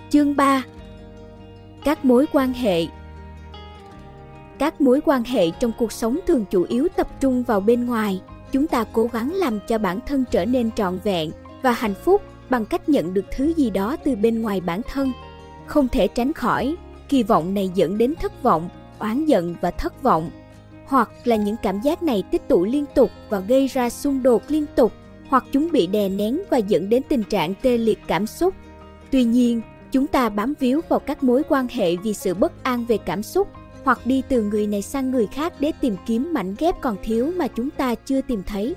Chương 3. Các mối quan hệ. Các mối quan hệ trong cuộc sống thường chủ yếu tập trung vào bên ngoài. Chúng ta cố gắng làm cho bản thân trở nên trọn vẹn và hạnh phúc bằng cách nhận được thứ gì đó từ bên ngoài bản thân. Không thể tránh khỏi, kỳ vọng này dẫn đến thất vọng, oán giận và thất vọng. Hoặc là những cảm giác này tích tụ liên tục và gây ra xung đột liên tục, hoặc chúng bị đè nén và dẫn đến tình trạng tê liệt cảm xúc. Tuy nhiên, chúng ta bám víu vào các mối quan hệ vì sự bất an về cảm xúc, hoặc đi từ người này sang người khác để tìm kiếm mảnh ghép còn thiếu mà chúng ta chưa tìm thấy.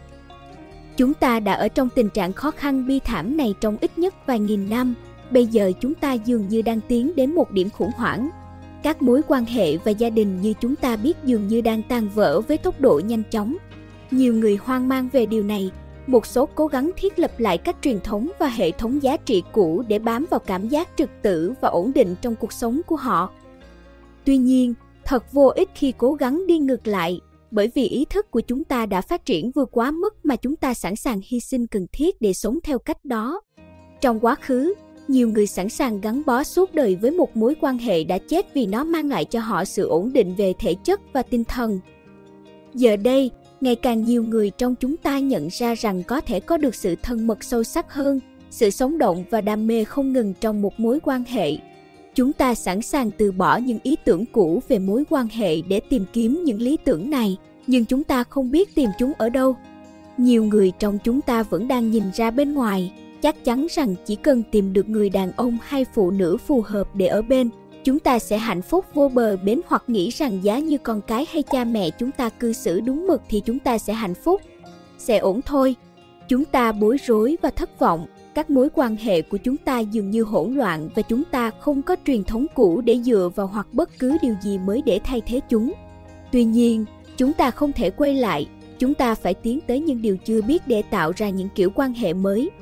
Chúng ta đã ở trong tình trạng khó khăn bi thảm này trong ít nhất vài nghìn năm. Bây giờ chúng ta dường như đang tiến đến một điểm khủng hoảng. Các mối quan hệ và gia đình như chúng ta biết dường như đang tan vỡ với tốc độ nhanh chóng. Nhiều người hoang mang về điều này. Một số cố gắng thiết lập lại các truyền thống và hệ thống giá trị cũ để bám vào cảm giác trật tự và ổn định trong cuộc sống của họ. Tuy nhiên, thật vô ích khi cố gắng đi ngược lại, bởi vì ý thức của chúng ta đã phát triển vượt quá mức mà chúng ta sẵn sàng hy sinh cần thiết để sống theo cách đó. Trong quá khứ, nhiều người sẵn sàng gắn bó suốt đời với một mối quan hệ đã chết vì nó mang lại cho họ sự ổn định về thể chất và tinh thần. Giờ đây, ngày càng nhiều người trong chúng ta nhận ra rằng có thể có được sự thân mật sâu sắc hơn, sự sống động và đam mê không ngừng trong một mối quan hệ. Chúng ta sẵn sàng từ bỏ những ý tưởng cũ về mối quan hệ để tìm kiếm những lý tưởng này, nhưng chúng ta không biết tìm chúng ở đâu. Nhiều người trong chúng ta vẫn đang nhìn ra bên ngoài, chắc chắn rằng chỉ cần tìm được người đàn ông hay phụ nữ phù hợp để ở bên, chúng ta sẽ hạnh phúc vô bờ bến, hoặc nghĩ rằng giá như con cái hay cha mẹ chúng ta cư xử đúng mực thì chúng ta sẽ hạnh phúc, sẽ ổn thôi. Chúng ta bối rối và thất vọng. Các mối quan hệ của chúng ta dường như hỗn loạn và chúng ta không có truyền thống cũ để dựa vào hoặc bất cứ điều gì mới để thay thế chúng. Tuy nhiên, chúng ta không thể quay lại. Chúng ta phải tiến tới những điều chưa biết để tạo ra những kiểu quan hệ mới.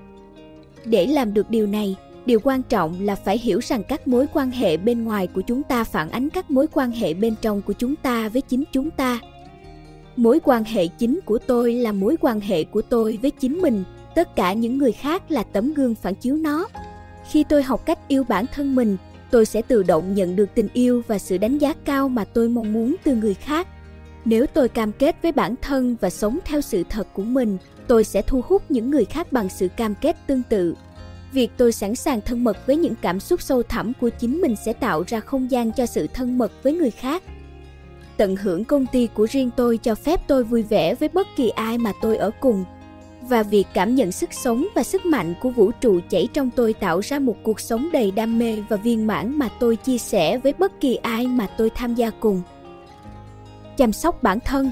Để làm được điều này, điều quan trọng là phải hiểu rằng các mối quan hệ bên ngoài của chúng ta phản ánh các mối quan hệ bên trong của chúng ta với chính chúng ta. Mối quan hệ chính của tôi là mối quan hệ của tôi với chính mình. Tất cả những người khác là tấm gương phản chiếu nó. Khi tôi học cách yêu bản thân mình, tôi sẽ tự động nhận được tình yêu và sự đánh giá cao mà tôi mong muốn từ người khác. Nếu tôi cam kết với bản thân và sống theo sự thật của mình, tôi sẽ thu hút những người khác bằng sự cam kết tương tự. Việc tôi sẵn sàng thân mật với những cảm xúc sâu thẳm của chính mình sẽ tạo ra không gian cho sự thân mật với người khác. Tận hưởng công ty của riêng tôi cho phép tôi vui vẻ với bất kỳ ai mà tôi ở cùng. Và việc cảm nhận sức sống và sức mạnh của vũ trụ chảy trong tôi tạo ra một cuộc sống đầy đam mê và viên mãn mà tôi chia sẻ với bất kỳ ai mà tôi tham gia cùng. Chăm sóc bản thân.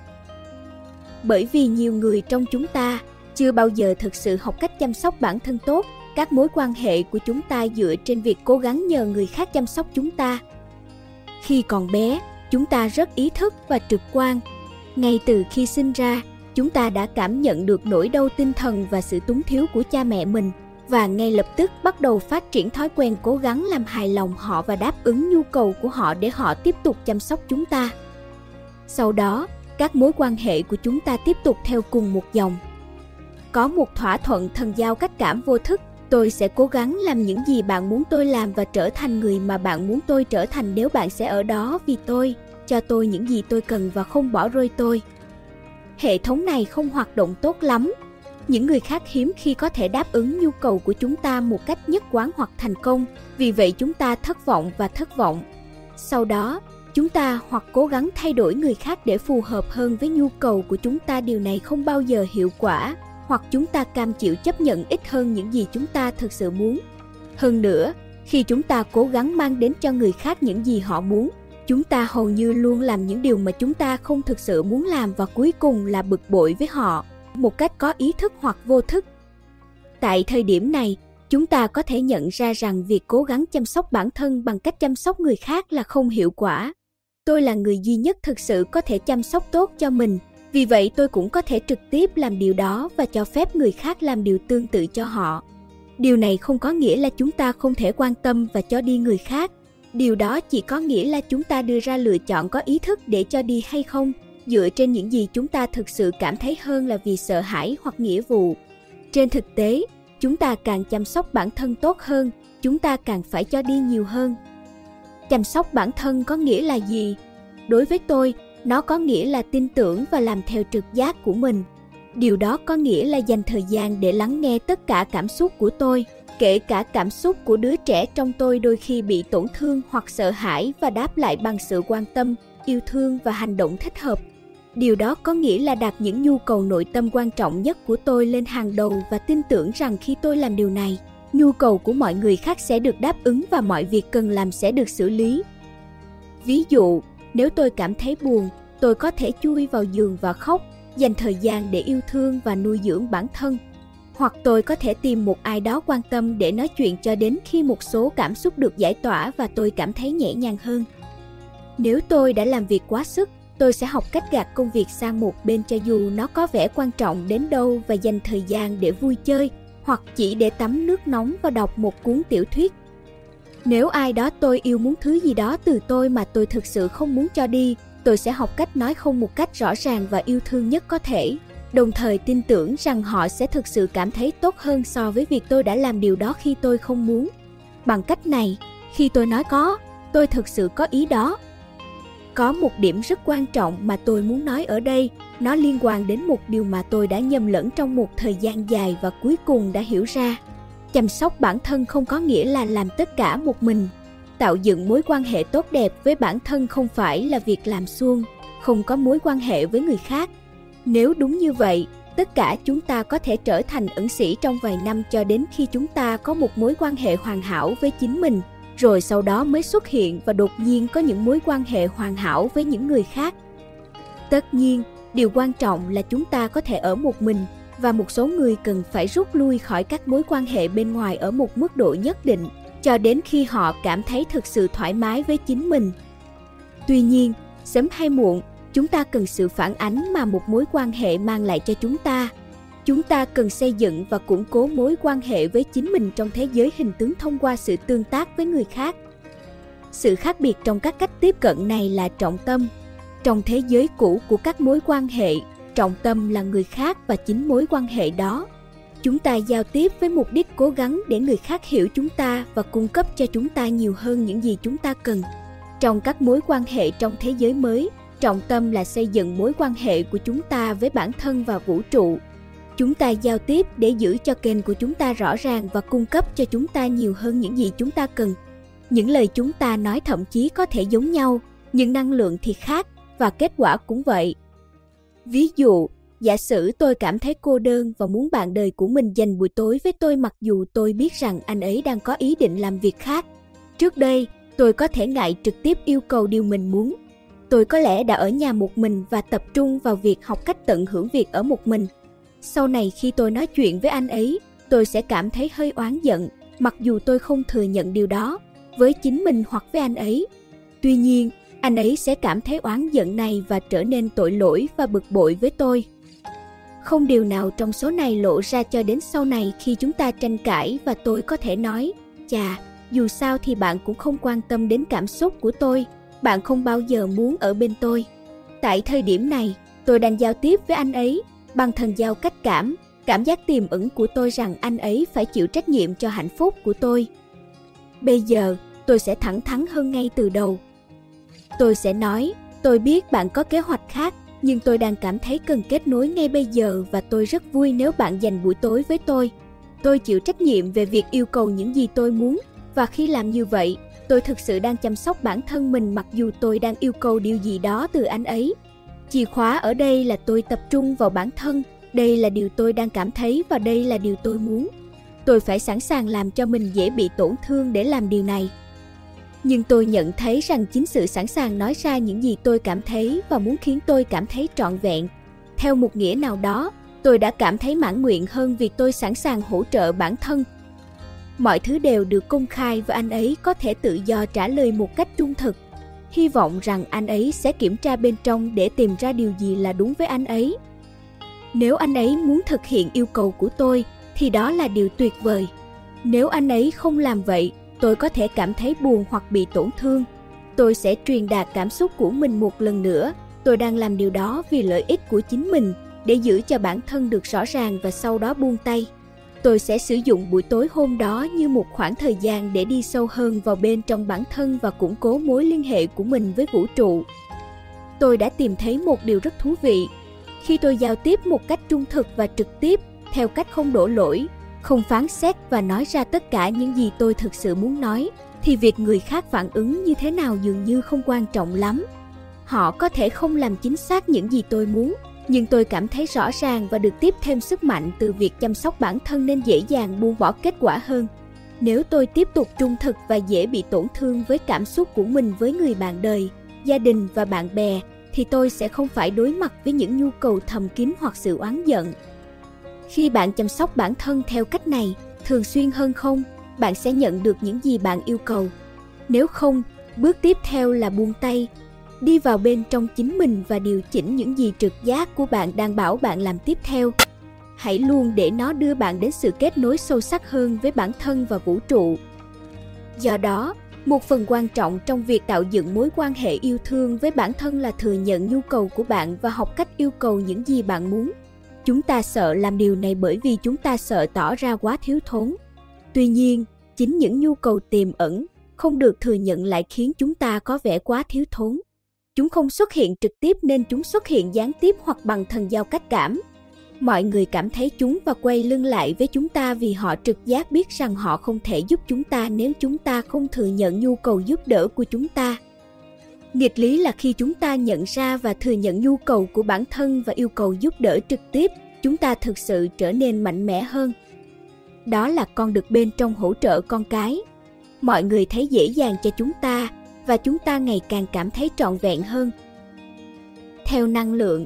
Bởi vì nhiều người trong chúng ta chưa bao giờ thực sự học cách chăm sóc bản thân tốt, các mối quan hệ của chúng ta dựa trên việc cố gắng nhờ người khác chăm sóc chúng ta. Khi còn bé, chúng ta rất ý thức và trực quan. Ngay từ khi sinh ra, chúng ta đã cảm nhận được nỗi đau tinh thần và sự túng thiếu của cha mẹ mình, và ngay lập tức bắt đầu phát triển thói quen cố gắng làm hài lòng họ và đáp ứng nhu cầu của họ để họ tiếp tục chăm sóc chúng ta. Sau đó, các mối quan hệ của chúng ta tiếp tục theo cùng một dòng. Có một thỏa thuận thần giao cách cảm vô thức. Tôi sẽ cố gắng làm những gì bạn muốn tôi làm và trở thành người mà bạn muốn tôi trở thành nếu bạn sẽ ở đó vì tôi, cho tôi những gì tôi cần và không bỏ rơi tôi. Hệ thống này không hoạt động tốt lắm. Những người khác hiếm khi có thể đáp ứng nhu cầu của chúng ta một cách nhất quán hoặc thành công, vì vậy chúng ta thất vọng và thất vọng. Sau đó, chúng ta hoặc cố gắng thay đổi người khác để phù hợp hơn với nhu cầu của chúng ta, điều này không bao giờ hiệu quả, hoặc chúng ta cam chịu chấp nhận ít hơn những gì chúng ta thực sự muốn. Hơn nữa, khi chúng ta cố gắng mang đến cho người khác những gì họ muốn, chúng ta hầu như luôn làm những điều mà chúng ta không thực sự muốn làm và cuối cùng là bực bội với họ, một cách có ý thức hoặc vô thức. Tại thời điểm này, chúng ta có thể nhận ra rằng việc cố gắng chăm sóc bản thân bằng cách chăm sóc người khác là không hiệu quả. Tôi là người duy nhất thực sự có thể chăm sóc tốt cho mình, vì vậy tôi cũng có thể trực tiếp làm điều đó và cho phép người khác làm điều tương tự cho họ. Điều này không có nghĩa là chúng ta không thể quan tâm và cho đi người khác. Điều đó chỉ có nghĩa là chúng ta đưa ra lựa chọn có ý thức để cho đi hay không, dựa trên những gì chúng ta thực sự cảm thấy hơn là vì sợ hãi hoặc nghĩa vụ. Trên thực tế, chúng ta càng chăm sóc bản thân tốt hơn, chúng ta càng phải cho đi nhiều hơn. Chăm sóc bản thân có nghĩa là gì? Đối với tôi, nó có nghĩa là tin tưởng và làm theo trực giác của mình. Điều đó có nghĩa là dành thời gian để lắng nghe tất cả cảm xúc của tôi, kể cả cảm xúc của đứa trẻ trong tôi đôi khi bị tổn thương hoặc sợ hãi, và đáp lại bằng sự quan tâm, yêu thương và hành động thích hợp. Điều đó có nghĩa là đặt những nhu cầu nội tâm quan trọng nhất của tôi lên hàng đầu và tin tưởng rằng khi tôi làm điều này, nhu cầu của mọi người khác sẽ được đáp ứng và mọi việc cần làm sẽ được xử lý. Ví dụ, nếu tôi cảm thấy buồn, tôi có thể chui vào giường và khóc, dành thời gian để yêu thương và nuôi dưỡng bản thân. Hoặc tôi có thể tìm một ai đó quan tâm để nói chuyện cho đến khi một số cảm xúc được giải tỏa và tôi cảm thấy nhẹ nhàng hơn. Nếu tôi đã làm việc quá sức, tôi sẽ học cách gạt công việc sang một bên cho dù nó có vẻ quan trọng đến đâu và dành thời gian để vui chơi, hoặc chỉ để tắm nước nóng và đọc một cuốn tiểu thuyết. Nếu ai đó tôi yêu muốn thứ gì đó từ tôi mà tôi thực sự không muốn cho đi, tôi sẽ học cách nói không một cách rõ ràng và yêu thương nhất có thể, đồng thời tin tưởng rằng họ sẽ thực sự cảm thấy tốt hơn so với việc tôi đã làm điều đó khi tôi không muốn. Bằng cách này, khi tôi nói có, tôi thực sự có ý đó. Có một điểm rất quan trọng mà tôi muốn nói ở đây, nó liên quan đến một điều mà tôi đã nhầm lẫn trong một thời gian dài và cuối cùng đã hiểu ra. Chăm sóc bản thân không có nghĩa là làm tất cả một mình. Tạo dựng mối quan hệ tốt đẹp với bản thân không phải là việc làm suông, không có mối quan hệ với người khác. Nếu đúng như vậy, tất cả chúng ta có thể trở thành ẩn sĩ trong vài năm cho đến khi chúng ta có một mối quan hệ hoàn hảo với chính mình, rồi sau đó mới xuất hiện và đột nhiên có những mối quan hệ hoàn hảo với những người khác. Tất nhiên, điều quan trọng là chúng ta có thể ở một mình, và một số người cần phải rút lui khỏi các mối quan hệ bên ngoài ở một mức độ nhất định, cho đến khi họ cảm thấy thực sự thoải mái với chính mình. Tuy nhiên, sớm hay muộn, chúng ta cần sự phản ánh mà một mối quan hệ mang lại cho chúng ta. Chúng ta cần xây dựng và củng cố mối quan hệ với chính mình trong thế giới hình tướng thông qua sự tương tác với người khác. Sự khác biệt trong các cách tiếp cận này là trọng tâm. Trong thế giới cũ của các mối quan hệ, trọng tâm là người khác và chính mối quan hệ đó. Chúng ta giao tiếp với mục đích cố gắng để người khác hiểu chúng ta và cung cấp cho chúng ta nhiều hơn những gì chúng ta cần. Trong các mối quan hệ trong thế giới mới, trọng tâm là xây dựng mối quan hệ của chúng ta với bản thân và vũ trụ. Chúng ta giao tiếp để giữ cho kênh của chúng ta rõ ràng và cung cấp cho chúng ta nhiều hơn những gì chúng ta cần. Những lời chúng ta nói thậm chí có thể giống nhau, nhưng năng lượng thì khác, và kết quả cũng vậy. Ví dụ, giả sử tôi cảm thấy cô đơn và muốn bạn đời của mình dành buổi tối với tôi mặc dù tôi biết rằng anh ấy đang có ý định làm việc khác. Trước đây, tôi có thể ngại trực tiếp yêu cầu điều mình muốn. Tôi có lẽ đã ở nhà một mình và tập trung vào việc học cách tận hưởng việc ở một mình. Sau này khi tôi nói chuyện với anh ấy, tôi sẽ cảm thấy hơi oán giận, mặc dù tôi không thừa nhận điều đó, với chính mình hoặc với anh ấy. Tuy nhiên, anh ấy sẽ cảm thấy oán giận này và trở nên tội lỗi và bực bội với tôi. Không điều nào trong số này lộ ra cho đến sau này khi chúng ta tranh cãi và tôi có thể nói, chà, dù sao thì bạn cũng không quan tâm đến cảm xúc của tôi, bạn không bao giờ muốn ở bên tôi. Tại thời điểm này, tôi đang giao tiếp với anh ấy bằng thần giao cách cảm, cảm giác tiềm ẩn của tôi rằng anh ấy phải chịu trách nhiệm cho hạnh phúc của tôi. Bây giờ, tôi sẽ thẳng thắn hơn ngay từ đầu. Tôi sẽ nói, tôi biết bạn có kế hoạch khác, nhưng tôi đang cảm thấy cần kết nối ngay bây giờ và tôi rất vui nếu bạn dành buổi tối với tôi. Tôi chịu trách nhiệm về việc yêu cầu những gì tôi muốn, và khi làm như vậy, tôi thực sự đang chăm sóc bản thân mình mặc dù tôi đang yêu cầu điều gì đó từ anh ấy. Chìa khóa ở đây là tôi tập trung vào bản thân, đây là điều tôi đang cảm thấy và đây là điều tôi muốn. Tôi phải sẵn sàng làm cho mình dễ bị tổn thương để làm điều này. Nhưng tôi nhận thấy rằng chính sự sẵn sàng nói ra những gì tôi cảm thấy và muốn khiến tôi cảm thấy trọn vẹn. Theo một nghĩa nào đó, tôi đã cảm thấy mãn nguyện hơn vì tôi sẵn sàng hỗ trợ bản thân. Mọi thứ đều được công khai và anh ấy có thể tự do trả lời một cách trung thực. Hy vọng rằng anh ấy sẽ kiểm tra bên trong để tìm ra điều gì là đúng với anh ấy. Nếu anh ấy muốn thực hiện yêu cầu của tôi, thì đó là điều tuyệt vời. Nếu anh ấy không làm vậy, tôi có thể cảm thấy buồn hoặc bị tổn thương. Tôi sẽ truyền đạt cảm xúc của mình một lần nữa. Tôi đang làm điều đó vì lợi ích của chính mình, để giữ cho bản thân được rõ ràng và sau đó buông tay. Tôi sẽ sử dụng buổi tối hôm đó như một khoảng thời gian để đi sâu hơn vào bên trong bản thân và củng cố mối liên hệ của mình với vũ trụ. Tôi đã tìm thấy một điều rất thú vị. Khi tôi giao tiếp một cách trung thực và trực tiếp, theo cách không đổ lỗi, không phán xét và nói ra tất cả những gì tôi thực sự muốn nói, thì việc người khác phản ứng như thế nào dường như không quan trọng lắm. Họ có thể không làm chính xác những gì tôi muốn, nhưng tôi cảm thấy rõ ràng và được tiếp thêm sức mạnh từ việc chăm sóc bản thân nên dễ dàng buông bỏ kết quả hơn. Nếu tôi tiếp tục trung thực và dễ bị tổn thương với cảm xúc của mình với người bạn đời, gia đình và bạn bè, thì tôi sẽ không phải đối mặt với những nhu cầu thầm kín hoặc sự oán giận. Khi bạn chăm sóc bản thân theo cách này, thường xuyên hơn không, bạn sẽ nhận được những gì bạn yêu cầu. Nếu không, bước tiếp theo là buông tay, đi vào bên trong chính mình và điều chỉnh những gì trực giác của bạn đang bảo bạn làm tiếp theo. Hãy luôn để nó đưa bạn đến sự kết nối sâu sắc hơn với bản thân và vũ trụ. Do đó, một phần quan trọng trong việc tạo dựng mối quan hệ yêu thương với bản thân là thừa nhận nhu cầu của bạn và học cách yêu cầu những gì bạn muốn. Chúng ta sợ làm điều này bởi vì chúng ta sợ tỏ ra quá thiếu thốn. Tuy nhiên, chính những nhu cầu tiềm ẩn, không được thừa nhận lại khiến chúng ta có vẻ quá thiếu thốn. Chúng không xuất hiện trực tiếp nên chúng xuất hiện gián tiếp hoặc bằng thần giao cách cảm. Mọi người cảm thấy chúng và quay lưng lại với chúng ta vì họ trực giác biết rằng họ không thể giúp chúng ta nếu chúng ta không thừa nhận nhu cầu giúp đỡ của chúng ta. Nghịch lý là khi chúng ta nhận ra và thừa nhận nhu cầu của bản thân và yêu cầu giúp đỡ trực tiếp, chúng ta thực sự trở nên mạnh mẽ hơn. Đó là con đực bên trong hỗ trợ con cái. Mọi người thấy dễ dàng cho chúng ta và chúng ta ngày càng cảm thấy trọn vẹn hơn. Theo năng lượng,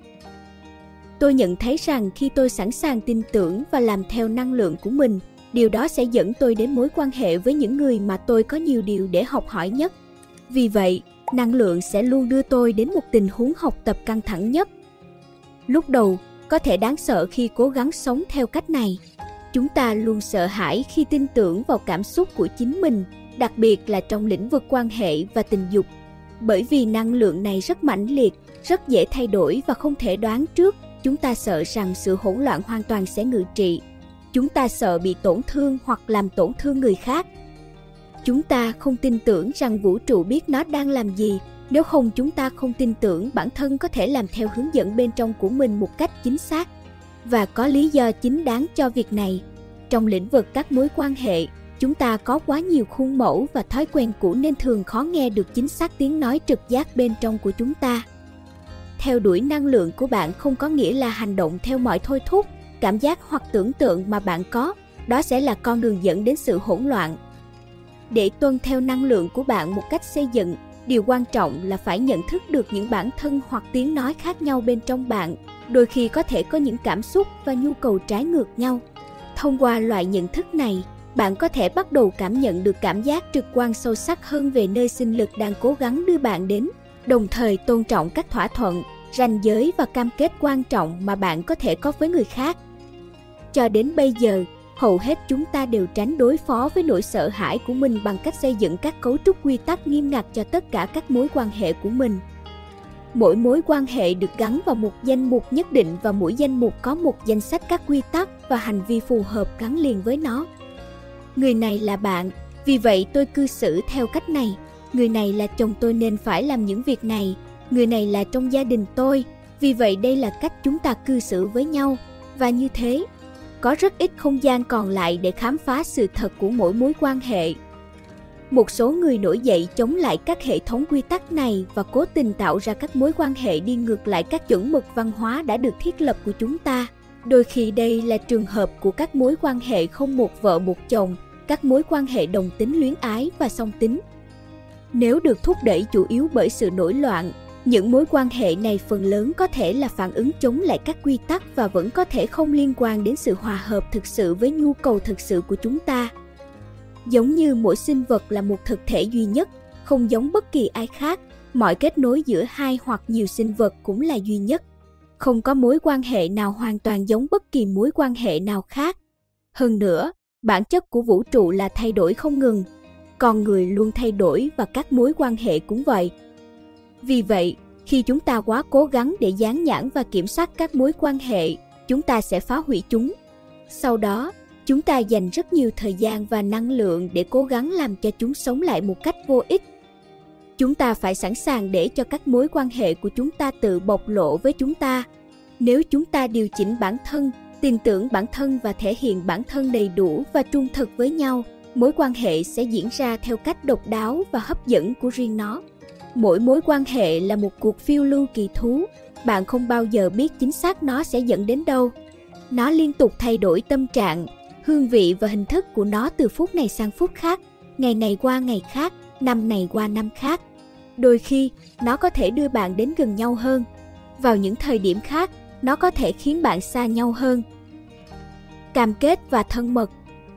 tôi nhận thấy rằng khi tôi sẵn sàng tin tưởng và làm theo năng lượng của mình, điều đó sẽ dẫn tôi đến mối quan hệ với những người mà tôi có nhiều điều để học hỏi nhất. Vì vậy, năng lượng sẽ luôn đưa tôi đến một tình huống học tập căng thẳng nhất. Lúc đầu, có thể đáng sợ khi cố gắng sống theo cách này. Chúng ta luôn sợ hãi khi tin tưởng vào cảm xúc của chính mình, đặc biệt là trong lĩnh vực quan hệ và tình dục. Bởi vì năng lượng này rất mãnh liệt, rất dễ thay đổi và không thể đoán trước, chúng ta sợ rằng sự hỗn loạn hoàn toàn sẽ ngự trị. Chúng ta sợ bị tổn thương hoặc làm tổn thương người khác. Chúng ta không tin tưởng rằng vũ trụ biết nó đang làm gì, nếu không chúng ta không tin tưởng bản thân có thể làm theo hướng dẫn bên trong của mình một cách chính xác. Và có lý do chính đáng cho việc này. Trong lĩnh vực các mối quan hệ, chúng ta có quá nhiều khuôn mẫu và thói quen cũ nên thường khó nghe được chính xác tiếng nói trực giác bên trong của chúng ta. Theo đuổi năng lượng của bạn không có nghĩa là hành động theo mọi thôi thúc, cảm giác hoặc tưởng tượng mà bạn có, đó sẽ là con đường dẫn đến sự hỗn loạn. Để tuân theo năng lượng của bạn một cách xây dựng, điều quan trọng là phải nhận thức được những bản thân hoặc tiếng nói khác nhau bên trong bạn, đôi khi có thể có những cảm xúc và nhu cầu trái ngược nhau. Thông qua loại nhận thức này, bạn có thể bắt đầu cảm nhận được cảm giác trực quan sâu sắc hơn về nơi sinh lực đang cố gắng đưa bạn đến, đồng thời tôn trọng các thỏa thuận, ranh giới và cam kết quan trọng mà bạn có thể có với người khác. Cho đến bây giờ, hầu hết chúng ta đều tránh đối phó với nỗi sợ hãi của mình bằng cách xây dựng các cấu trúc quy tắc nghiêm ngặt cho tất cả các mối quan hệ của mình. Mỗi mối quan hệ được gắn vào một danh mục nhất định và mỗi danh mục có một danh sách các quy tắc và hành vi phù hợp gắn liền với nó. Người này là bạn, vì vậy tôi cư xử theo cách này. Người này là chồng tôi nên phải làm những việc này. Người này là trong gia đình tôi, vì vậy đây là cách chúng ta cư xử với nhau. Và như thế, có rất ít không gian còn lại để khám phá sự thật của mỗi mối quan hệ. Một số người nổi dậy chống lại các hệ thống quy tắc này và cố tình tạo ra các mối quan hệ đi ngược lại các chuẩn mực văn hóa đã được thiết lập của chúng ta. Đôi khi đây là trường hợp của các mối quan hệ không một vợ một chồng, các mối quan hệ đồng tính luyến ái và song tính. Nếu được thúc đẩy chủ yếu bởi sự nổi loạn, những mối quan hệ này phần lớn có thể là phản ứng chống lại các quy tắc và vẫn có thể không liên quan đến sự hòa hợp thực sự với nhu cầu thực sự của chúng ta. Giống như mỗi sinh vật là một thực thể duy nhất, không giống bất kỳ ai khác, mọi kết nối giữa hai hoặc nhiều sinh vật cũng là duy nhất. Không có mối quan hệ nào hoàn toàn giống bất kỳ mối quan hệ nào khác. Hơn nữa, bản chất của vũ trụ là thay đổi không ngừng. Con người luôn thay đổi và các mối quan hệ cũng vậy. Vì vậy, khi chúng ta quá cố gắng để dán nhãn và kiểm soát các mối quan hệ, chúng ta sẽ phá hủy chúng. Sau đó, Chúng ta dành rất nhiều thời gian và năng lượng để cố gắng làm cho chúng sống lại một cách vô ích. Chúng ta phải sẵn sàng để cho các mối quan hệ của chúng ta tự bộc lộ với chúng ta. Nếu chúng ta điều chỉnh bản thân, tin tưởng bản thân và thể hiện bản thân đầy đủ và trung thực với nhau, mối quan hệ sẽ diễn ra theo cách độc đáo và hấp dẫn của riêng nó. Mỗi mối quan hệ là một cuộc phiêu lưu kỳ thú. Bạn không bao giờ biết chính xác nó sẽ dẫn đến đâu. Nó liên tục thay đổi tâm trạng, hương vị và hình thức của nó từ phút này sang phút khác, ngày này qua ngày khác, năm này qua năm khác. Đôi khi, nó có thể đưa bạn đến gần nhau hơn. Vào những thời điểm khác, nó có thể khiến bạn xa nhau hơn. Cam kết và thân mật.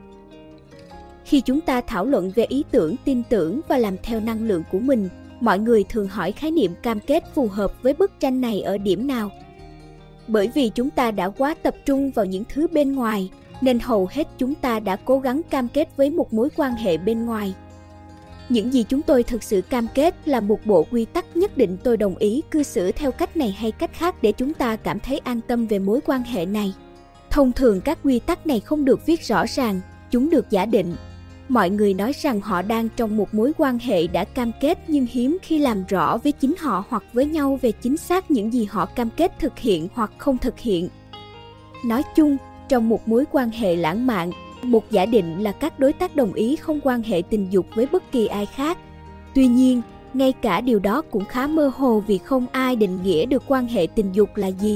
Khi chúng ta thảo luận về ý tưởng, tin tưởng và làm theo năng lượng của mình, mọi người thường hỏi khái niệm cam kết phù hợp với bức tranh này ở điểm nào. Bởi vì chúng ta đã quá tập trung vào những thứ bên ngoài, nên hầu hết chúng ta đã cố gắng cam kết với một mối quan hệ bên ngoài. Những gì chúng tôi thực sự cam kết là một bộ quy tắc nhất định, tôi đồng ý cư xử theo cách này hay cách khác để chúng ta cảm thấy an tâm về mối quan hệ này. Thông thường các quy tắc này không được viết rõ ràng, chúng được giả định. Mọi người nói rằng họ đang trong một mối quan hệ đã cam kết, nhưng hiếm khi làm rõ với chính họ hoặc với nhau về chính xác những gì họ cam kết thực hiện hoặc không thực hiện. Nói chung, trong một mối quan hệ lãng mạn, một giả định là các đối tác đồng ý không quan hệ tình dục với bất kỳ ai khác. Tuy nhiên, ngay cả điều đó cũng khá mơ hồ vì không ai định nghĩa được quan hệ tình dục là gì.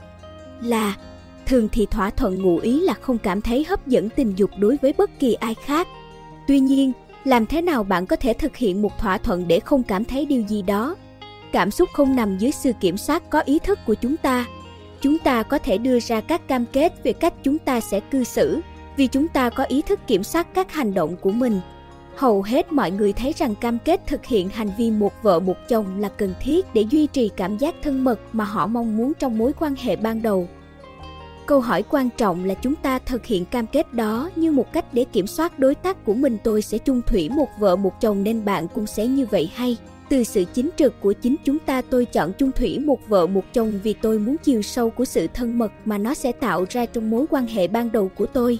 Thường thì thỏa thuận ngụ ý là không cảm thấy hấp dẫn tình dục đối với bất kỳ ai khác. Tuy nhiên, làm thế nào bạn có thể thực hiện một thỏa thuận để không cảm thấy điều gì đó? Cảm xúc không nằm dưới sự kiểm soát có ý thức của chúng ta. Chúng ta có thể đưa ra các cam kết về cách chúng ta sẽ cư xử, vì chúng ta có ý thức kiểm soát các hành động của mình. Hầu hết mọi người thấy rằng cam kết thực hiện hành vi một vợ một chồng là cần thiết để duy trì cảm giác thân mật mà họ mong muốn trong mối quan hệ ban đầu. Câu hỏi quan trọng là chúng ta thực hiện cam kết đó như một cách để kiểm soát đối tác của mình. Tôi sẽ chung thủy một vợ một chồng nên bạn cũng sẽ như vậy hay? Từ sự chính trực của chính chúng ta, tôi chọn chung thủy một vợ một chồng vì tôi muốn chiều sâu của sự thân mật mà nó sẽ tạo ra trong mối quan hệ ban đầu của tôi.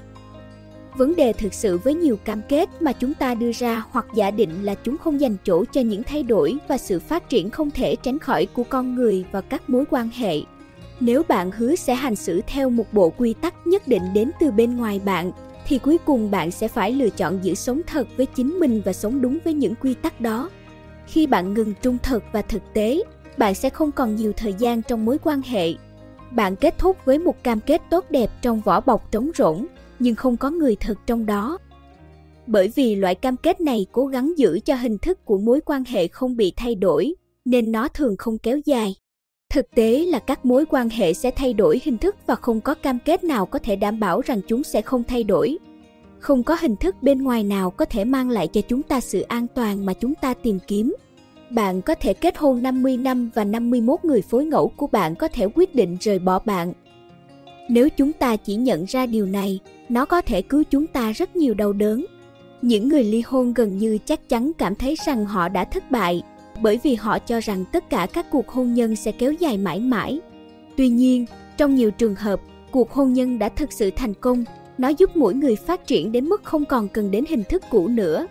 Vấn đề thực sự với nhiều cam kết mà chúng ta đưa ra hoặc giả định là chúng không dành chỗ cho những thay đổi và sự phát triển không thể tránh khỏi của con người và các mối quan hệ. Nếu bạn hứa sẽ hành xử theo một bộ quy tắc nhất định đến từ bên ngoài bạn, thì cuối cùng bạn sẽ phải lựa chọn giữ sống thật với chính mình và sống đúng với những quy tắc đó. Khi bạn ngừng trung thực và thực tế, bạn sẽ không còn nhiều thời gian trong mối quan hệ. Bạn kết thúc với một cam kết tốt đẹp trong vỏ bọc trống rỗng, nhưng không có người thực trong đó. Bởi vì loại cam kết này cố gắng giữ cho hình thức của mối quan hệ không bị thay đổi, nên nó thường không kéo dài. Thực tế là các mối quan hệ sẽ thay đổi hình thức và không có cam kết nào có thể đảm bảo rằng chúng sẽ không thay đổi. Không có hình thức bên ngoài nào có thể mang lại cho chúng ta sự an toàn mà chúng ta tìm kiếm. Bạn có thể kết hôn 50 năm và 51 người phối ngẫu của bạn có thể quyết định rời bỏ bạn. Nếu chúng ta chỉ nhận ra điều này, nó có thể cứu chúng ta rất nhiều đau đớn. Những người ly hôn gần như chắc chắn cảm thấy rằng họ đã thất bại, bởi vì họ cho rằng tất cả các cuộc hôn nhân sẽ kéo dài mãi mãi. Tuy nhiên, trong nhiều trường hợp, cuộc hôn nhân đã thực sự thành công. Nó giúp mỗi người phát triển đến mức không còn cần đến hình thức cũ nữa.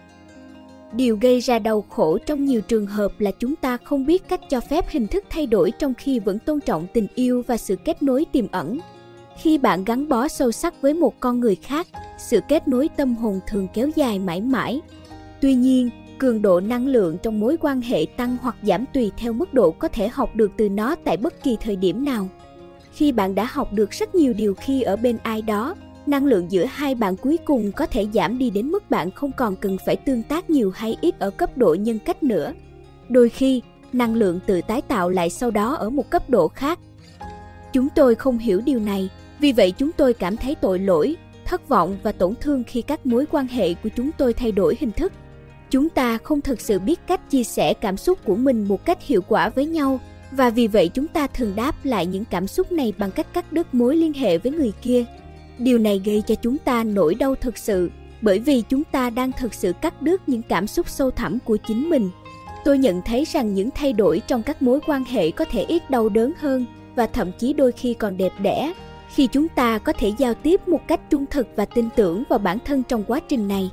Điều gây ra đau khổ trong nhiều trường hợp là chúng ta không biết cách cho phép hình thức thay đổi trong khi vẫn tôn trọng tình yêu và sự kết nối tiềm ẩn. Khi bạn gắn bó sâu sắc với một con người khác, sự kết nối tâm hồn thường kéo dài mãi mãi. Tuy nhiên, cường độ năng lượng trong mối quan hệ tăng hoặc giảm tùy theo mức độ có thể học được từ nó tại bất kỳ thời điểm nào. Khi bạn đã học được rất nhiều điều khi ở bên ai đó, năng lượng giữa hai bạn cuối cùng có thể giảm đi đến mức bạn không còn cần phải tương tác nhiều hay ít ở cấp độ nhân cách nữa. Đôi khi, năng lượng tự tái tạo lại sau đó ở một cấp độ khác. Chúng tôi không hiểu điều này, vì vậy chúng tôi cảm thấy tội lỗi, thất vọng và tổn thương khi các mối quan hệ của chúng tôi thay đổi hình thức. Chúng ta không thực sự biết cách chia sẻ cảm xúc của mình một cách hiệu quả với nhau, và vì vậy chúng ta thường đáp lại những cảm xúc này bằng cách cắt đứt mối liên hệ với người kia. Điều này gây cho chúng ta nỗi đau thực sự, bởi vì chúng ta đang thực sự cắt đứt những cảm xúc sâu thẳm của chính mình. Tôi nhận thấy rằng những thay đổi trong các mối quan hệ có thể ít đau đớn hơn, và thậm chí đôi khi còn đẹp đẽ, khi chúng ta có thể giao tiếp một cách trung thực và tin tưởng vào bản thân trong quá trình này.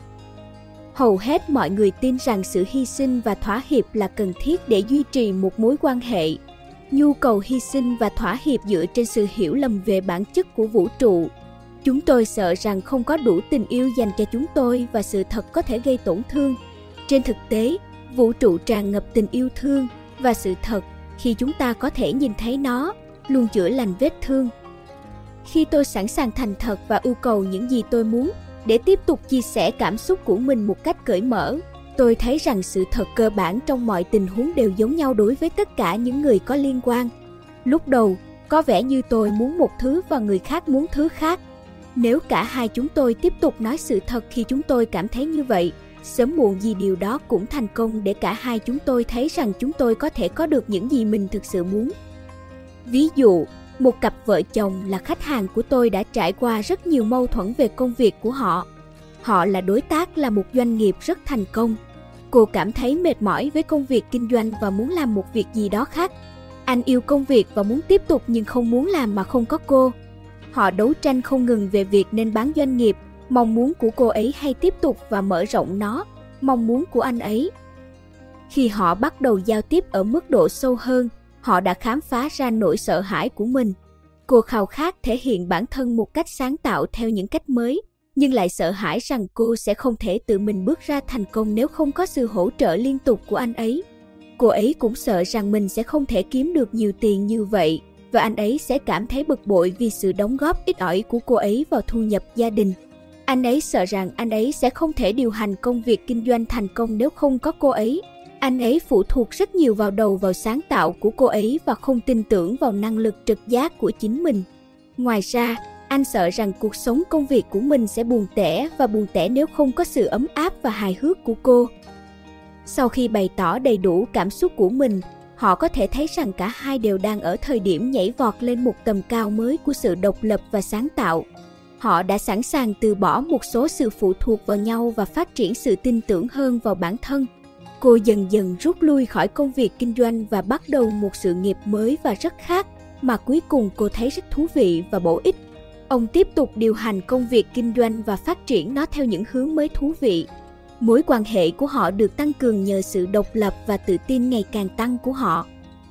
Hầu hết mọi người tin rằng sự hy sinh và thỏa hiệp là cần thiết để duy trì một mối quan hệ. Nhu cầu hy sinh và thỏa hiệp dựa trên sự hiểu lầm về bản chất của vũ trụ. Chúng tôi sợ rằng không có đủ tình yêu dành cho chúng tôi và sự thật có thể gây tổn thương. Trên thực tế, vũ trụ tràn ngập tình yêu thương và sự thật, khi chúng ta có thể nhìn thấy nó, luôn chữa lành vết thương. Khi tôi sẵn sàng thành thật và yêu cầu những gì tôi muốn để tiếp tục chia sẻ cảm xúc của mình một cách cởi mở, tôi thấy rằng sự thật cơ bản trong mọi tình huống đều giống nhau đối với tất cả những người có liên quan. Lúc đầu, có vẻ như tôi muốn một thứ và người khác muốn thứ khác. Nếu cả hai chúng tôi tiếp tục nói sự thật khi chúng tôi cảm thấy như vậy, sớm muộn gì điều đó cũng thành công để cả hai chúng tôi thấy rằng chúng tôi có thể có được những gì mình thực sự muốn. Ví dụ, một cặp vợ chồng là khách hàng của tôi đã trải qua rất nhiều mâu thuẫn về công việc của họ. Họ là đối tác là một doanh nghiệp rất thành công. Cô cảm thấy mệt mỏi với công việc kinh doanh và muốn làm một việc gì đó khác. Anh yêu công việc và muốn tiếp tục nhưng không muốn làm mà không có cô. Họ đấu tranh không ngừng về việc nên bán doanh nghiệp, mong muốn của cô ấy hay tiếp tục và mở rộng nó, mong muốn của anh ấy. Khi họ bắt đầu giao tiếp ở mức độ sâu hơn, họ đã khám phá ra nỗi sợ hãi của mình. Cô khao khát thể hiện bản thân một cách sáng tạo theo những cách mới, nhưng lại sợ hãi rằng cô sẽ không thể tự mình bước ra thành công nếu không có sự hỗ trợ liên tục của anh ấy. Cô ấy cũng sợ rằng mình sẽ không thể kiếm được nhiều tiền như vậy, và anh ấy sẽ cảm thấy bực bội vì sự đóng góp ít ỏi của cô ấy vào thu nhập gia đình. Anh ấy sợ rằng anh ấy sẽ không thể điều hành công việc kinh doanh thành công nếu không có cô ấy. Anh ấy phụ thuộc rất nhiều vào sáng tạo của cô ấy và không tin tưởng vào năng lực trực giác của chính mình. Ngoài ra, anh sợ rằng cuộc sống công việc của mình sẽ buồn tẻ nếu không có sự ấm áp và hài hước của cô. Sau khi bày tỏ đầy đủ cảm xúc của mình, họ có thể thấy rằng cả hai đều đang ở thời điểm nhảy vọt lên một tầm cao mới của sự độc lập và sáng tạo. Họ đã sẵn sàng từ bỏ một số sự phụ thuộc vào nhau và phát triển sự tin tưởng hơn vào bản thân. Cô dần dần rút lui khỏi công việc kinh doanh và bắt đầu một sự nghiệp mới và rất khác, mà cuối cùng cô thấy rất thú vị và bổ ích. Ông tiếp tục điều hành công việc kinh doanh và phát triển nó theo những hướng mới thú vị. Mối quan hệ của họ được tăng cường nhờ sự độc lập và tự tin ngày càng tăng của họ.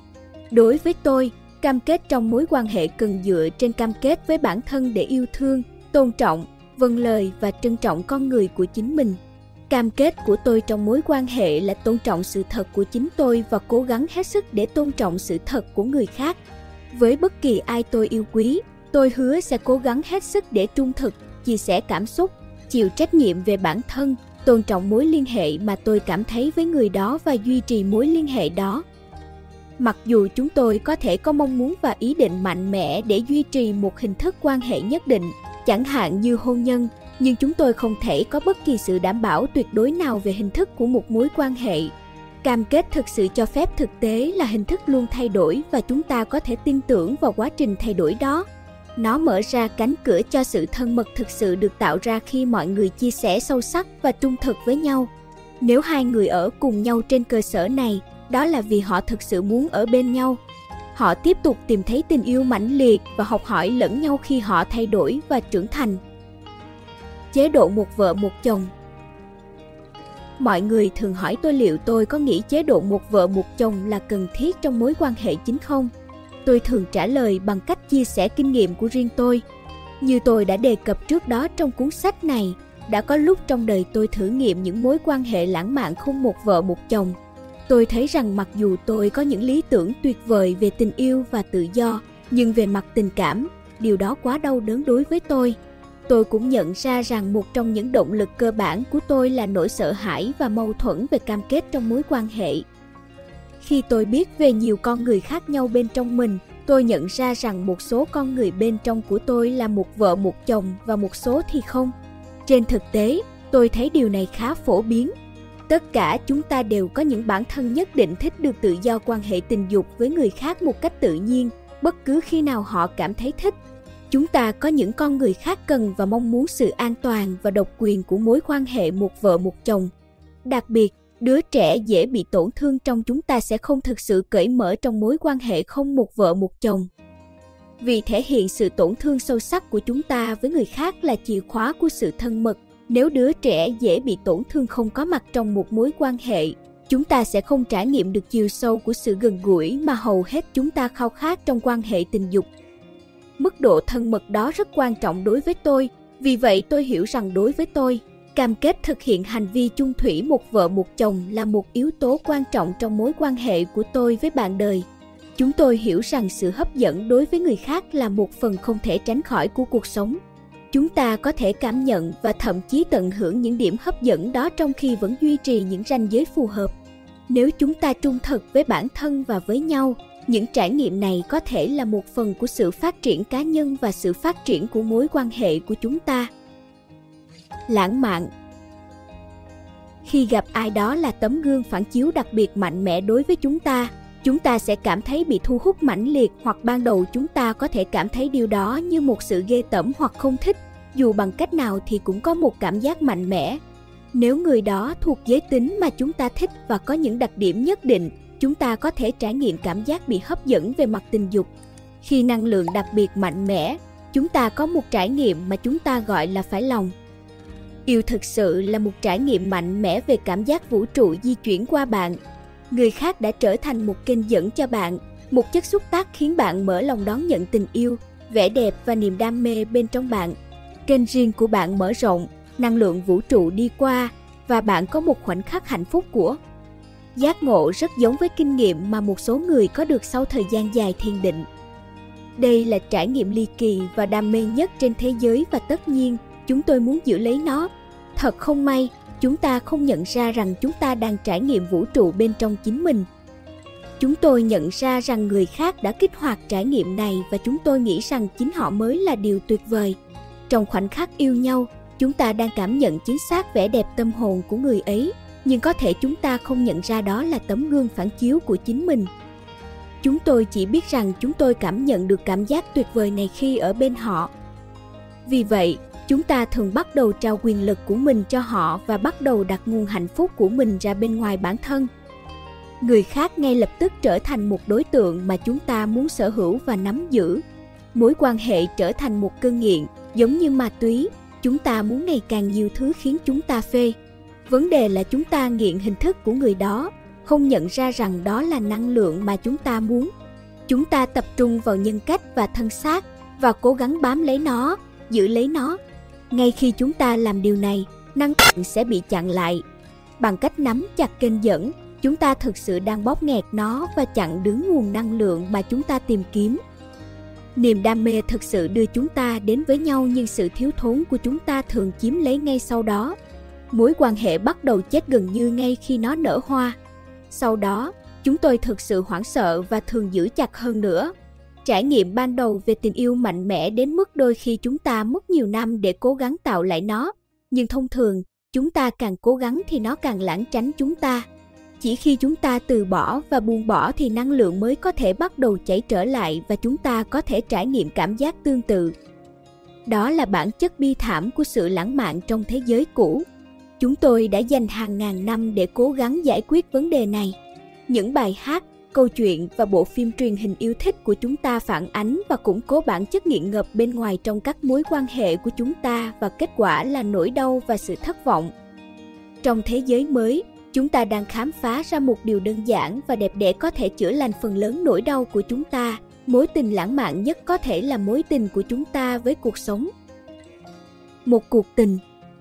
Đối với tôi, cam kết trong mối quan hệ cần dựa trên cam kết với bản thân để yêu thương, tôn trọng, vâng lời và trân trọng con người của chính mình. Cam kết của tôi trong mối quan hệ là tôn trọng sự thật của chính tôi và cố gắng hết sức để tôn trọng sự thật của người khác. Với bất kỳ ai tôi yêu quý, tôi hứa sẽ cố gắng hết sức để trung thực, chia sẻ cảm xúc, chịu trách nhiệm về bản thân, tôn trọng mối liên hệ mà tôi cảm thấy với người đó và duy trì mối liên hệ đó. Mặc dù chúng tôi có thể có mong muốn và ý định mạnh mẽ để duy trì một hình thức quan hệ nhất định, chẳng hạn như hôn nhân, nhưng chúng tôi không thể có bất kỳ sự đảm bảo tuyệt đối nào về hình thức của một mối quan hệ. Cam kết thực sự cho phép thực tế là hình thức luôn thay đổi và chúng ta có thể tin tưởng vào quá trình thay đổi đó. Nó mở ra cánh cửa cho sự thân mật thực sự được tạo ra khi mọi người chia sẻ sâu sắc và trung thực với nhau. Nếu hai người ở cùng nhau trên cơ sở này, đó là vì họ thực sự muốn ở bên nhau. Họ tiếp tục tìm thấy tình yêu mãnh liệt và học hỏi lẫn nhau khi họ thay đổi và trưởng thành. Chế độ một vợ một chồng. Mọi người thường hỏi tôi liệu tôi có nghĩ chế độ một vợ một chồng là cần thiết trong mối quan hệ chính không? Tôi thường trả lời bằng cách chia sẻ kinh nghiệm của riêng tôi. Như tôi đã đề cập trước đó trong cuốn sách này, đã có lúc trong đời tôi thử nghiệm những mối quan hệ lãng mạn không một vợ một chồng. Tôi thấy rằng mặc dù tôi có những lý tưởng tuyệt vời về tình yêu và tự do, nhưng về mặt tình cảm, điều đó quá đau đớn đối với tôi. Tôi cũng nhận ra rằng một trong những động lực cơ bản của tôi là nỗi sợ hãi và mâu thuẫn về cam kết trong mối quan hệ. Khi tôi biết về nhiều con người khác nhau bên trong mình, tôi nhận ra rằng một số con người bên trong của tôi là một vợ một chồng và một số thì không. Trên thực tế, tôi thấy điều này khá phổ biến. Tất cả chúng ta đều có những bản thân nhất định thích được tự do quan hệ tình dục với người khác một cách tự nhiên, bất cứ khi nào họ cảm thấy thích. Chúng ta có những con người khác cần và mong muốn sự an toàn và độc quyền của mối quan hệ một vợ một chồng. Đặc biệt, đứa trẻ dễ bị tổn thương trong chúng ta sẽ không thực sự cởi mở trong mối quan hệ không một vợ một chồng. vì thể hiện sự tổn thương sâu sắc của chúng ta với người khác là chìa khóa của sự thân mật. Nếu đứa trẻ dễ bị tổn thương không có mặt trong một mối quan hệ, chúng ta sẽ không trải nghiệm được chiều sâu của sự gần gũi mà hầu hết chúng ta khao khát trong quan hệ tình dục. Mức độ thân mật đó rất quan trọng đối với tôi, vì vậy tôi hiểu rằng đối với tôi, cam kết thực hiện hành vi chung thủy một vợ một chồng là một yếu tố quan trọng trong mối quan hệ của tôi với bạn đời. Chúng tôi hiểu rằng sự hấp dẫn đối với người khác là một phần không thể tránh khỏi của cuộc sống. Chúng ta có thể cảm nhận và thậm chí tận hưởng những điểm hấp dẫn đó trong khi vẫn duy trì những ranh giới phù hợp. Nếu chúng ta trung thực với bản thân và với nhau, những trải nghiệm này có thể là một phần của sự phát triển cá nhân và sự phát triển của mối quan hệ của chúng ta. Lãng mạn. Khi gặp ai đó là tấm gương phản chiếu đặc biệt mạnh mẽ đối với chúng ta sẽ cảm thấy bị thu hút mãnh liệt, hoặc ban đầu chúng ta có thể cảm thấy điều đó như một sự ghê tởm hoặc không thích, dù bằng cách nào thì cũng có một cảm giác mạnh mẽ. Nếu người đó thuộc giới tính mà chúng ta thích và có những đặc điểm nhất định, chúng ta có thể trải nghiệm cảm giác bị hấp dẫn về mặt tình dục. Khi năng lượng đặc biệt mạnh mẽ, chúng ta có một trải nghiệm mà chúng ta gọi là phải lòng. Yêu thực sự là một trải nghiệm mạnh mẽ về cảm giác vũ trụ di chuyển qua bạn. Người khác đã trở thành một kênh dẫn cho bạn, một chất xúc tác khiến bạn mở lòng đón nhận tình yêu, vẻ đẹp và niềm đam mê bên trong bạn. Kênh riêng của bạn mở rộng, năng lượng vũ trụ đi qua, và bạn có một khoảnh khắc hạnh phúc của giác ngộ rất giống với kinh nghiệm mà một số người có được sau thời gian dài thiền định. Đây là trải nghiệm ly kỳ và đam mê nhất trên thế giới, và tất nhiên, chúng tôi muốn giữ lấy nó. Thật không may, chúng ta không nhận ra rằng chúng ta đang trải nghiệm vũ trụ bên trong chính mình. Chúng tôi nhận ra rằng người khác đã kích hoạt trải nghiệm này, và chúng tôi nghĩ rằng chính họ mới là điều tuyệt vời. Trong khoảnh khắc yêu nhau, chúng ta đang cảm nhận chính xác vẻ đẹp tâm hồn của người ấy, nhưng có thể chúng ta không nhận ra đó là tấm gương phản chiếu của chính mình. Chúng tôi chỉ biết rằng chúng tôi cảm nhận được cảm giác tuyệt vời này khi ở bên họ. Vì vậy, chúng ta thường bắt đầu trao quyền lực của mình cho họ và bắt đầu đặt nguồn hạnh phúc của mình ra bên ngoài bản thân. Người khác ngay lập tức trở thành một đối tượng mà chúng ta muốn sở hữu và nắm giữ. Mối quan hệ trở thành một cơn nghiện, giống như ma túy. Chúng ta muốn ngày càng nhiều thứ khiến chúng ta phê. Vấn đề là chúng ta nghiện hình thức của người đó, không nhận ra rằng đó là năng lượng mà chúng ta muốn. Chúng ta tập trung vào nhân cách và thân xác và cố gắng bám lấy nó, giữ lấy nó. Ngay khi chúng ta làm điều này, năng lượng sẽ bị chặn lại. Bằng cách nắm chặt kênh dẫn, chúng ta thực sự đang bóp nghẹt nó và chặn đứng nguồn năng lượng mà chúng ta tìm kiếm. Niềm đam mê thực sự đưa chúng ta đến với nhau, nhưng sự thiếu thốn của chúng ta thường chiếm lấy ngay sau đó. Mối quan hệ bắt đầu chết gần như ngay khi nó nở hoa. Sau đó, chúng tôi thực sự hoảng sợ và thường giữ chặt hơn nữa. Trải nghiệm ban đầu về tình yêu mạnh mẽ đến mức đôi khi chúng ta mất nhiều năm để cố gắng tạo lại nó. Nhưng thông thường, chúng ta càng cố gắng thì nó càng lảng tránh chúng ta. Chỉ khi chúng ta từ bỏ và buông bỏ thì năng lượng mới có thể bắt đầu chảy trở lại, và chúng ta có thể trải nghiệm cảm giác tương tự. Đó là bản chất bi thảm của sự lãng mạn trong thế giới cũ. Chúng tôi đã dành hàng ngàn năm để cố gắng giải quyết vấn đề này. Những bài hát, câu chuyện và bộ phim truyền hình yêu thích của chúng ta phản ánh và củng cố bản chất nghiện ngập bên ngoài trong các mối quan hệ của chúng ta, và kết quả là nỗi đau và sự thất vọng. Trong thế giới mới, chúng ta đang khám phá ra một điều đơn giản và đẹp đẽ có thể chữa lành phần lớn nỗi đau của chúng ta. Mối tình lãng mạn nhất có thể là mối tình của chúng ta với cuộc sống. Một cuộc tình.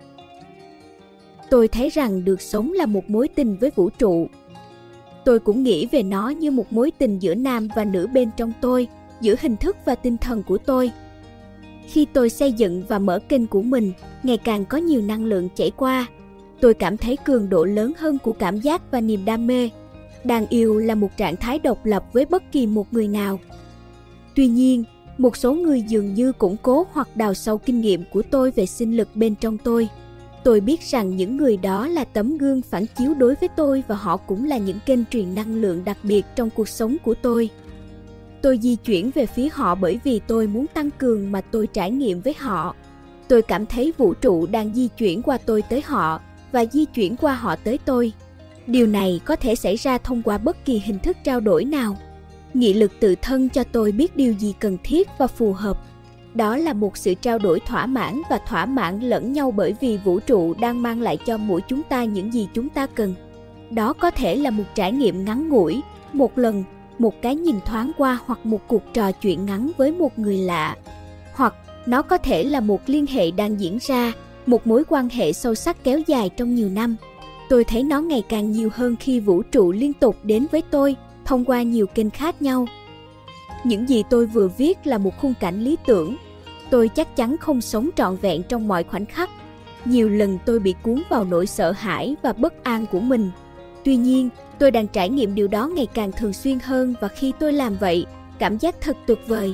Tôi thấy rằng được sống là một mối tình với vũ trụ. Tôi cũng nghĩ về nó như một mối tình giữa nam và nữ bên trong tôi, giữa hình thức và tinh thần của tôi. Khi tôi xây dựng và mở kênh của mình, ngày càng có nhiều năng lượng chảy qua. Tôi cảm thấy cường độ lớn hơn của cảm giác và niềm đam mê. Đang yêu là một trạng thái độc lập với bất kỳ một người nào. Tuy nhiên, một số người dường như củng cố hoặc đào sâu kinh nghiệm của tôi về sinh lực bên trong tôi. Tôi biết rằng những người đó là tấm gương phản chiếu đối với tôi, và họ cũng là những kênh truyền năng lượng đặc biệt trong cuộc sống của tôi. Tôi di chuyển về phía họ bởi vì tôi muốn tăng cường mà tôi trải nghiệm với họ. Tôi cảm thấy vũ trụ đang di chuyển qua tôi tới họ, và di chuyển qua họ tới tôi. Điều này có thể xảy ra thông qua bất kỳ hình thức trao đổi nào. Nghị lực tự thân cho tôi biết điều gì cần thiết và phù hợp. Đó là một sự trao đổi thỏa mãn và thỏa mãn lẫn nhau, bởi vì vũ trụ đang mang lại cho mỗi chúng ta những gì chúng ta cần. Đó có thể là một trải nghiệm ngắn ngủi, một lần, một cái nhìn thoáng qua, hoặc một cuộc trò chuyện ngắn với một người lạ. Hoặc nó có thể là một liên hệ đang diễn ra, một mối quan hệ sâu sắc kéo dài trong nhiều năm. Tôi thấy nó ngày càng nhiều hơn khi vũ trụ liên tục đến với tôi thông qua nhiều kênh khác nhau. Những gì tôi vừa viết là một khung cảnh lý tưởng. Tôi chắc chắn không sống trọn vẹn trong mọi khoảnh khắc. Nhiều lần tôi bị cuốn vào nỗi sợ hãi và bất an của mình. Tuy nhiên, tôi đang trải nghiệm điều đó ngày càng thường xuyên hơn, và khi tôi làm vậy, cảm giác thật tuyệt vời.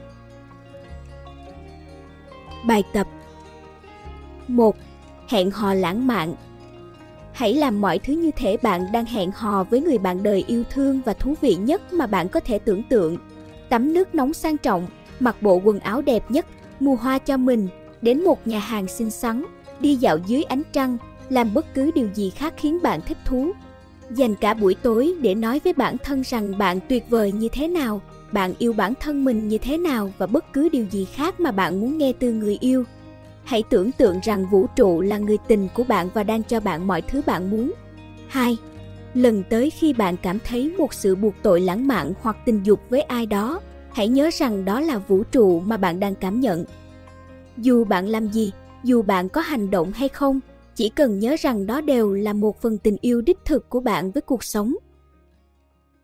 Bài tập 1. Hẹn hò lãng mạn. Hãy làm mọi thứ như thể bạn đang hẹn hò với người bạn đời yêu thương và thú vị nhất mà bạn có thể tưởng tượng. Tắm nước nóng sang trọng, mặc bộ quần áo đẹp nhất, mua hoa cho mình, đến một nhà hàng xinh xắn, đi dạo dưới ánh trăng, làm bất cứ điều gì khác khiến bạn thích thú. Dành cả buổi tối để nói với bản thân rằng bạn tuyệt vời như thế nào, bạn yêu bản thân mình như thế nào, và bất cứ điều gì khác mà bạn muốn nghe từ người yêu. Hãy tưởng tượng rằng vũ trụ là người tình của bạn và đang cho bạn mọi thứ bạn muốn. 2. Lần tới khi bạn cảm thấy một sự buộc tội lãng mạn hoặc tình dục với ai đó, hãy nhớ rằng đó là vũ trụ mà bạn đang cảm nhận. Dù bạn làm gì, dù bạn có hành động hay không, chỉ cần nhớ rằng đó đều là một phần tình yêu đích thực của bạn với cuộc sống.